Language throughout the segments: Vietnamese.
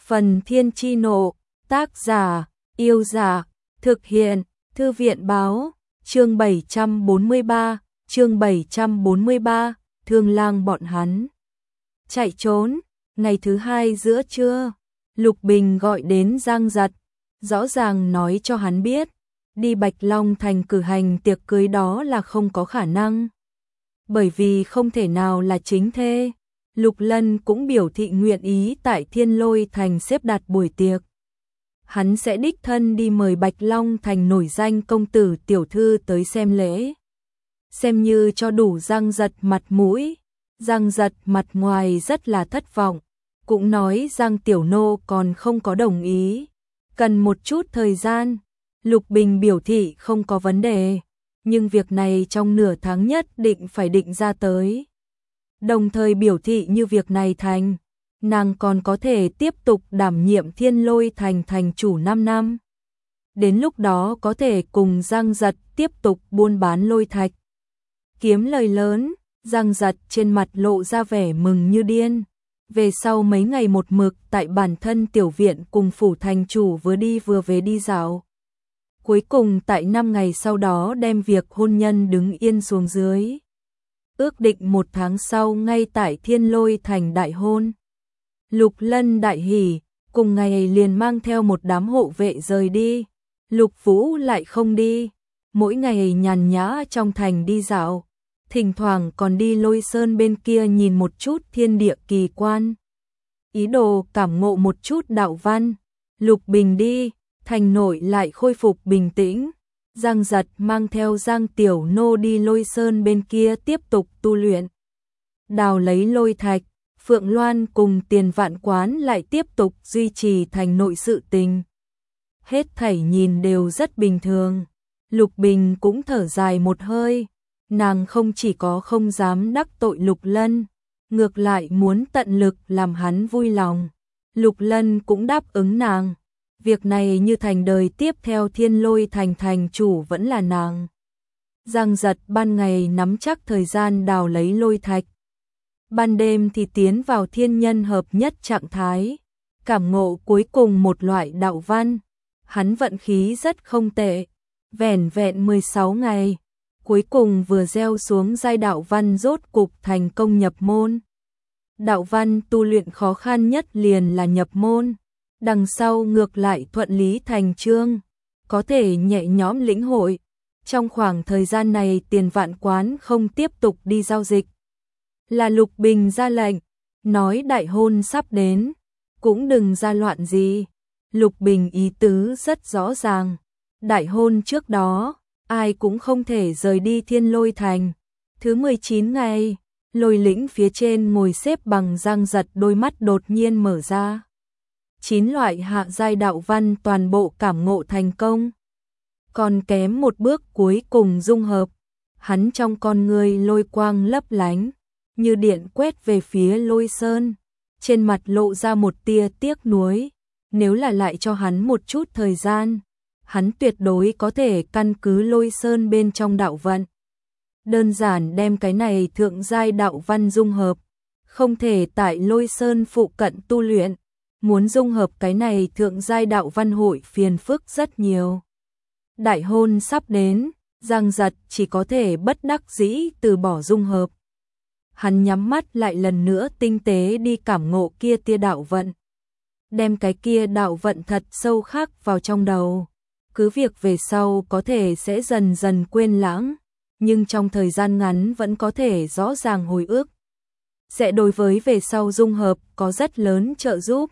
Phần Thiên Chi Nộ, tác giả, Yêu Giả, thực hiện, Thư viện Báo, chương 743, Thương Lang bọn hắn. Chạy trốn, ngày thứ hai giữa trưa, Lục Bình gọi đến Giang Giật, rõ ràng nói cho hắn biết, đi Bạch Long Thành cử hành tiệc cưới đó là không có khả năng. Bởi vì không thể nào là chính thê. Lục Lân cũng biểu thị nguyện ý tại Thiên Lôi Thành xếp đặt buổi tiệc. Hắn sẽ đích thân đi mời Bạch Long Thành nổi danh công tử tiểu thư tới xem lễ. Xem như cho đủ Giang Giật mặt mũi. Giang Giật mặt ngoài rất là thất vọng, cũng nói Giang Tiểu Nô còn không có đồng ý. Cần một chút thời gian. Lục Bình biểu thị không có vấn đề, nhưng việc này trong nửa tháng nhất định phải định ra tới. Đồng thời biểu thị như việc này thành, nàng còn có thể tiếp tục đảm nhiệm Thiên Lôi Thành thành chủ 5 năm. Đến lúc đó có thể cùng Giang Giật tiếp tục buôn bán lôi thạch. Kiếm lời lớn, Giang Giật trên mặt lộ ra vẻ mừng như điên. Về sau mấy ngày một mực tại bản thân tiểu viện cùng phủ thành chủ vừa đi vừa về đi dạo. Cuối cùng tại 5 ngày sau đó đem việc hôn nhân đứng yên xuống dưới. Ước định 1 tháng sau ngay tại Thiên Lôi Thành đại hôn. Lục Lân đại hỉ, cùng ngày liền mang theo một đám hộ vệ rời đi. Lục Vũ lại không đi, mỗi ngày nhàn nhã trong thành đi dạo, thỉnh thoảng còn đi Lôi Sơn bên kia nhìn một chút thiên địa kỳ quan. Ý đồ cảm ngộ một chút đạo văn. Lục Bình đi, thành nội lại khôi phục bình tĩnh. Giang Giật mang theo Giang Tiểu Nô đi Lôi Sơn bên kia tiếp tục tu luyện. Đào lấy lôi thạch, Phượng Loan cùng Tiền Vạn Quán lại tiếp tục duy trì thành nội sự tình. Hết thảy nhìn đều rất bình thường. Lục Bình cũng thở dài một hơi. Nàng không chỉ có không dám đắc tội Lục Lân, ngược lại muốn tận lực làm hắn vui lòng. Lục Lân cũng đáp ứng nàng. Việc này như thành đời tiếp theo Thiên Lôi Thành thành chủ vẫn là nàng. Giang Giật ban ngày nắm chắc thời gian đào lấy lôi thạch. Ban đêm thì tiến vào thiên nhân hợp nhất trạng thái. Cảm ngộ cuối cùng một loại đạo văn. Hắn vận khí rất không tệ. Vẻn vẹn 16 ngày. Cuối cùng vừa gieo xuống giai đạo văn rốt cục thành công nhập môn. Đạo văn tu luyện khó khăn nhất liền là nhập môn. Đằng sau ngược lại thuận lý thành chương, có thể nhẹ nhõm lĩnh hội. Trong khoảng thời gian này Tiền Vạn Quán không tiếp tục đi giao dịch. Là Lục Bình ra lệnh, nói đại hôn sắp đến, cũng đừng ra loạn gì. Lục Bình ý tứ rất rõ ràng, đại hôn trước đó, ai cũng không thể rời đi Thiên Lôi Thành. Thứ 19 ngày, Lôi Lĩnh phía trên ngồi xếp bằng Giang Giật đôi mắt đột nhiên mở ra. 9 loại hạ giai đạo văn toàn bộ cảm ngộ thành công. Còn kém một bước cuối cùng dung hợp. Hắn trong con người lôi quang lấp lánh, như điện quét về phía Lôi Sơn. Trên mặt lộ ra một tia tiếc nuối. Nếu là lại cho hắn một chút thời gian, hắn tuyệt đối có thể căn cứ Lôi Sơn bên trong đạo vận. Đơn giản đem cái này thượng giai đạo văn dung hợp. Không thể tại Lôi Sơn phụ cận tu luyện. Muốn dung hợp cái này thượng giai đạo văn hội phiền phức rất nhiều. Đại hôn sắp đến, Giang Giật chỉ có thể bất đắc dĩ từ bỏ dung hợp. Hắn nhắm mắt lại lần nữa tinh tế đi cảm ngộ kia tia đạo vận. Đem cái kia đạo vận thật sâu khắc vào trong đầu. Cứ việc về sau có thể sẽ dần dần quên lãng, nhưng trong thời gian ngắn vẫn có thể rõ ràng hồi ức. Sẽ đối với về sau dung hợp có rất lớn trợ giúp.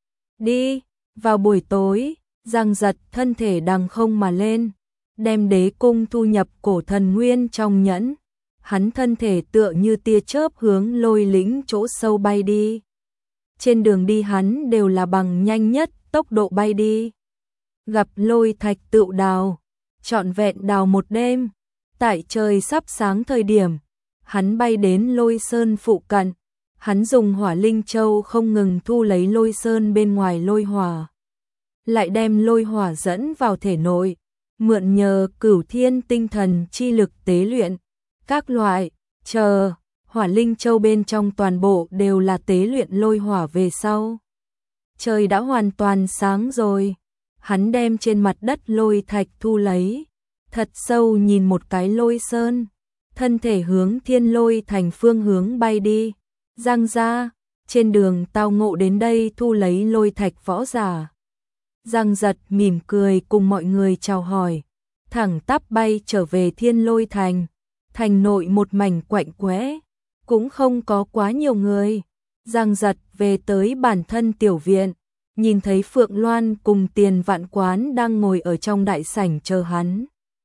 Đi, vào buổi tối, Giang Giật thân thể đằng không mà lên, đem đế cung thu nhập cổ thần nguyên trong nhẫn. Hắn thân thể tựa như tia chớp hướng Lôi Lĩnh chỗ sâu bay đi. Trên đường đi hắn đều là bằng nhanh nhất tốc độ bay đi. Gặp lôi thạch tựu đào, trọn vẹn đào một đêm. Tại trời sắp sáng thời điểm, hắn bay đến Lôi Sơn phụ cận. Hắn dùng Hỏa Linh Châu không ngừng thu lấy Lôi Sơn bên ngoài lôi hỏa. Lại đem lôi hỏa dẫn vào thể nội, mượn nhờ Cửu Thiên tinh thần chi lực tế luyện. Các loại, Hỏa Linh Châu bên trong toàn bộ đều là tế luyện lôi hỏa về sau. trời đã hoàn toàn sáng rồi. Hắn đem trên mặt đất lôi thạch thu lấy, thật sâu nhìn một cái Lôi Sơn, thân thể hướng Thiên Lôi Thành phương hướng bay đi. Giang gia, trên đường tao ngộ đến đây thu lấy lôi thạch võ giả. Giang Giật mỉm cười cùng mọi người chào hỏi, thẳng tắp bay trở về Thiên Lôi Thành. Thành nội một mảnh quạnh quẽ, cũng không có quá nhiều người. Giang Giật về tới bản thân tiểu viện, nhìn thấy Phượng Loan cùng Tiền Vạn Quán đang ngồi ở trong đại sảnh chờ hắn.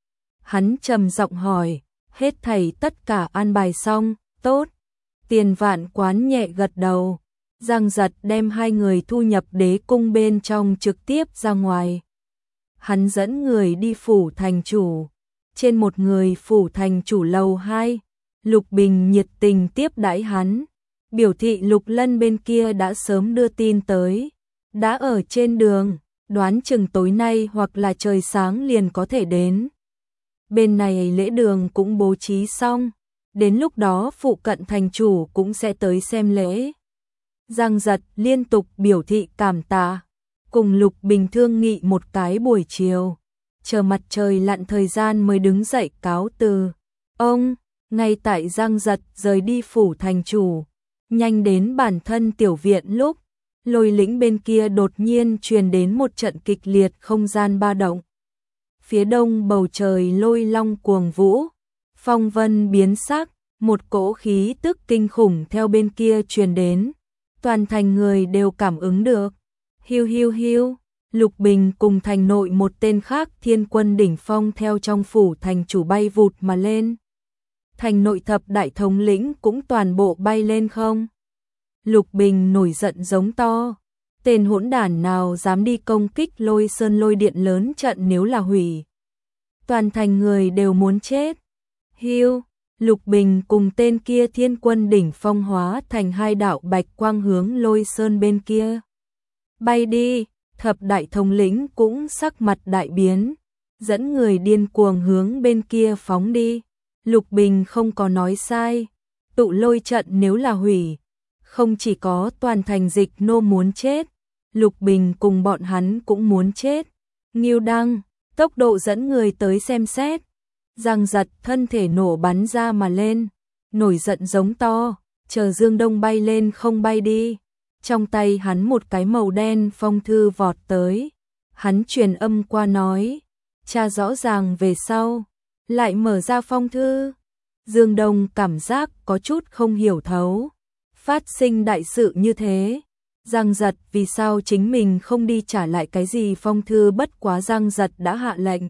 Hắn trầm giọng hỏi, hết thảy tất cả an bài xong, tốt. Tiền Vạn Quán nhẹ gật đầu. Giang Giật đem hai người thu nhập đế cung bên trong trực tiếp ra ngoài. Hắn dẫn người đi phủ thành chủ. Trên một người phủ thành chủ lầu 2, Lục Bình nhiệt tình tiếp đãi hắn, biểu thị Lục Lân bên kia đã sớm đưa tin tới, đã ở trên đường, đoán chừng tối nay hoặc là trời sáng liền có thể đến. Bên này lễ đường cũng bố trí xong, đến lúc đó phụ cận thành chủ cũng sẽ tới xem lễ. Giang Giật liên tục biểu thị cảm tạ, cùng Lục Bình thương nghị một cái buổi chiều, chờ mặt trời lặn thời gian mới đứng dậy cáo từ. Ông, ngay tại Giang Giật rời đi phủ thành chủ, nhanh đến bản thân tiểu viện lúc, Lôi Lĩnh bên kia đột nhiên truyền đến một trận kịch liệt không gian ba động. Phía đông bầu trời lôi long cuồng vũ, phong vân biến sắc, một cỗ khí tức kinh khủng theo bên kia truyền đến, toàn thành người đều cảm ứng được. Hiu hiu hiu, Lục Bình cùng thành nội một tên khác thiên quân đỉnh phong theo trong phủ thành chủ bay vụt mà lên. Thành nội thập đại thống lĩnh cũng toàn bộ bay lên không. Lục Bình nổi giận giống to, tên hỗn đản nào dám đi công kích Lôi Sơn lôi điện lớn trận nếu là hủy. Toàn thành người đều muốn chết. Hiu, Lục Bình cùng tên kia thiên quân đỉnh phong hóa thành hai đạo bạch quang hướng Lôi Sơn bên kia. Bay đi, thập đại thống lĩnh cũng sắc mặt đại biến, dẫn người điên cuồng hướng bên kia phóng đi. Lục Bình không có nói sai, tụ lôi trận nếu là hủy, không chỉ có toàn thành dịch nô muốn chết, Lục Bình cùng bọn hắn cũng muốn chết. Ngưu Đăng, tốc độ dẫn người tới xem xét. Giang Giật thân thể nổ bắn ra mà lên, nổi giận giống to, chờ Dương Đông bay lên không bay đi. Trong tay hắn một cái màu đen phong thư vọt tới, hắn truyền âm qua nói, tra rõ ràng về sau, lại mở ra phong thư. Dương Đông cảm giác có chút không hiểu thấu, phát sinh đại sự như thế. Giang Giật vì sao chính mình không đi trả lại cái gì phong thư, bất quá Giang Giật đã hạ lệnh.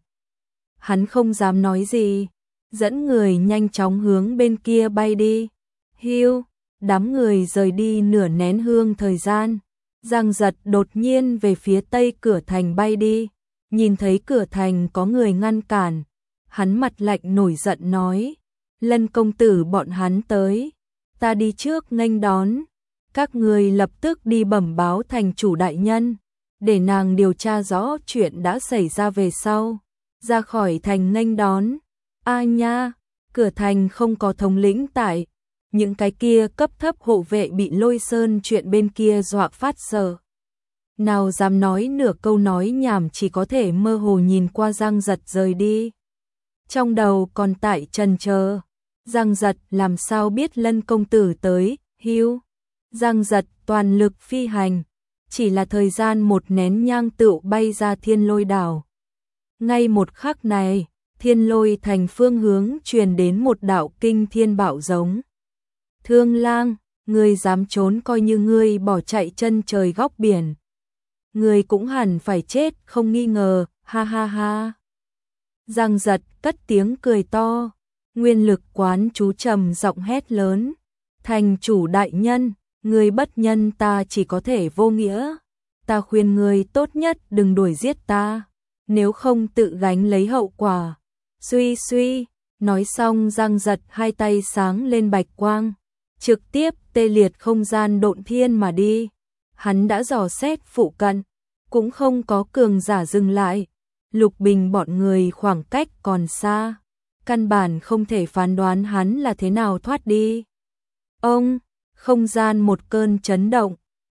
Hắn không dám nói gì, dẫn người nhanh chóng hướng bên kia bay đi. Hiu, đám người rời đi nửa nén hương thời gian. Giang Giật đột nhiên về phía tây cửa thành bay đi, nhìn thấy cửa thành có người ngăn cản, hắn mặt lạnh nổi giận nói, Lân công tử bọn hắn tới, ta đi trước nghênh đón, các người lập tức đi bẩm báo thành chủ đại nhân, để nàng điều tra rõ chuyện đã xảy ra về sau, ra khỏi thành nghênh đón. A nha, cửa thành không có thống lĩnh tại, những cái kia cấp thấp hộ vệ bị Lôi Sơn chuyện bên kia dọa phát sợ. Nào dám nói nửa câu nói nhảm, chỉ có thể mơ hồ nhìn qua Giang Giật rời đi. Trong đầu còn tại chần chờ, Giang Giật làm sao biết Lân công tử tới. Hiu, Giang Giật toàn lực phi hành, chỉ là thời gian một nén nhang tựu bay ra Thiên Lôi đảo. Ngay một khắc này, Thiên Lôi thành phương hướng truyền đến một đạo kinh thiên bạo giống. Thương Lang, ngươi dám trốn coi như ngươi bỏ chạy chân trời góc biển. Ngươi cũng hẳn phải chết không nghi ngờ, ha ha ha. Giang Giật cất tiếng cười to, Nguyên Lực quán chú trầm giọng hét lớn, thành chủ đại nhân, ngươi bất nhân ta chỉ có thể vô nghĩa. Ta khuyên ngươi tốt nhất đừng đuổi giết ta, nếu không tự gánh lấy hậu quả. Suy suy, nói xong Giang Giật hai tay sáng lên bạch quang, trực tiếp tê liệt không gian độn thiên mà đi. Hắn đã dò xét phụ cận, cũng không có cường giả dừng lại. Lục Bình bọn người khoảng cách còn xa, căn bản không thể phán đoán hắn là thế nào thoát đi. Ông, không gian một cơn chấn động,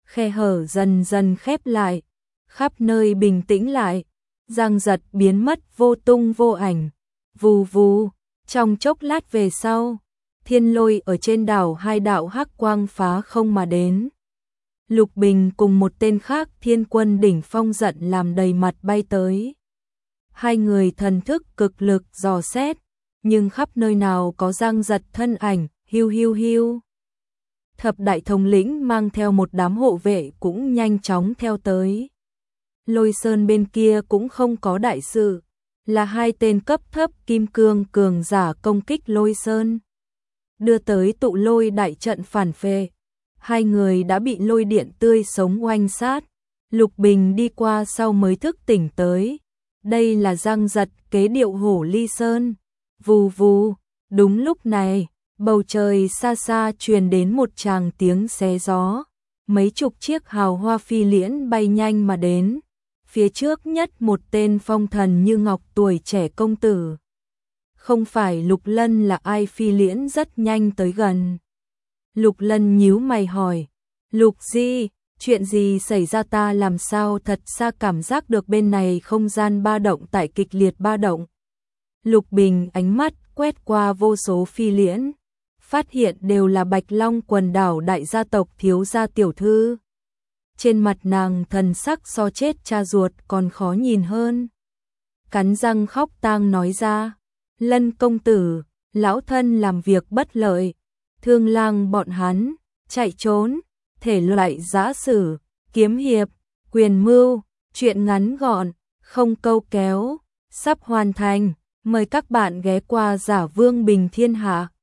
khe hở dần dần khép lại, khắp nơi bình tĩnh lại, Giang Giật biến mất vô tung vô ảnh. Vù vù, trong chốc lát về sau, thiên lôi ở trên đảo hai đạo hắc quang phá không mà đến. Lục Bình cùng một tên khác thiên quân đỉnh phong giận làm đầy mặt bay tới. Hai người thần thức cực lực dò xét, nhưng khắp nơi nào có Giang Giật thân ảnh, hiu hiu hiu. Thập đại thống lĩnh mang theo một đám hộ vệ cũng nhanh chóng theo tới. Lôi Sơn bên kia cũng không có đại sự, là hai tên cấp thấp kim cương cường giả công kích Lôi Sơn, đưa tới tụ lôi đại trận phản phệ. Hai người đã bị lôi điện tươi sống oanh sát. Lục Bình đi qua sau mới thức tỉnh tới. Đây là Giang Giật kế điệu hổ ly sơn. Vù vù, đúng lúc này, bầu trời xa xa truyền đến một tràng tiếng xé gió. Mấy chục chiếc hào hoa phi liễn bay nhanh mà đến. Phía trước nhất một tên phong thần như ngọc tuổi trẻ công tử. Không phải Lục Lân là ai, phi liễn rất nhanh tới gần. Lục Lân nhíu mày hỏi, Lục Di, chuyện gì xảy ra, ta làm sao thật xa cảm giác được bên này không gian ba động tại kịch liệt ba động. Lục Bình ánh mắt quét qua vô số phi liễn, phát hiện đều là Bạch Long quần đảo đại gia tộc thiếu gia tiểu thư. Trên mặt nàng thần sắc so chết cha ruột còn khó nhìn hơn. Cắn răng khóc tang nói ra, Lân công tử, lão thân làm việc bất lợi. Thương Lang bọn hắn chạy trốn, thể loại giã sử, kiếm hiệp, quyền mưu, chuyện ngắn gọn, không câu kéo, sắp hoàn thành. Mời các bạn ghé qua Giả Vương Bình Thiên Hạ.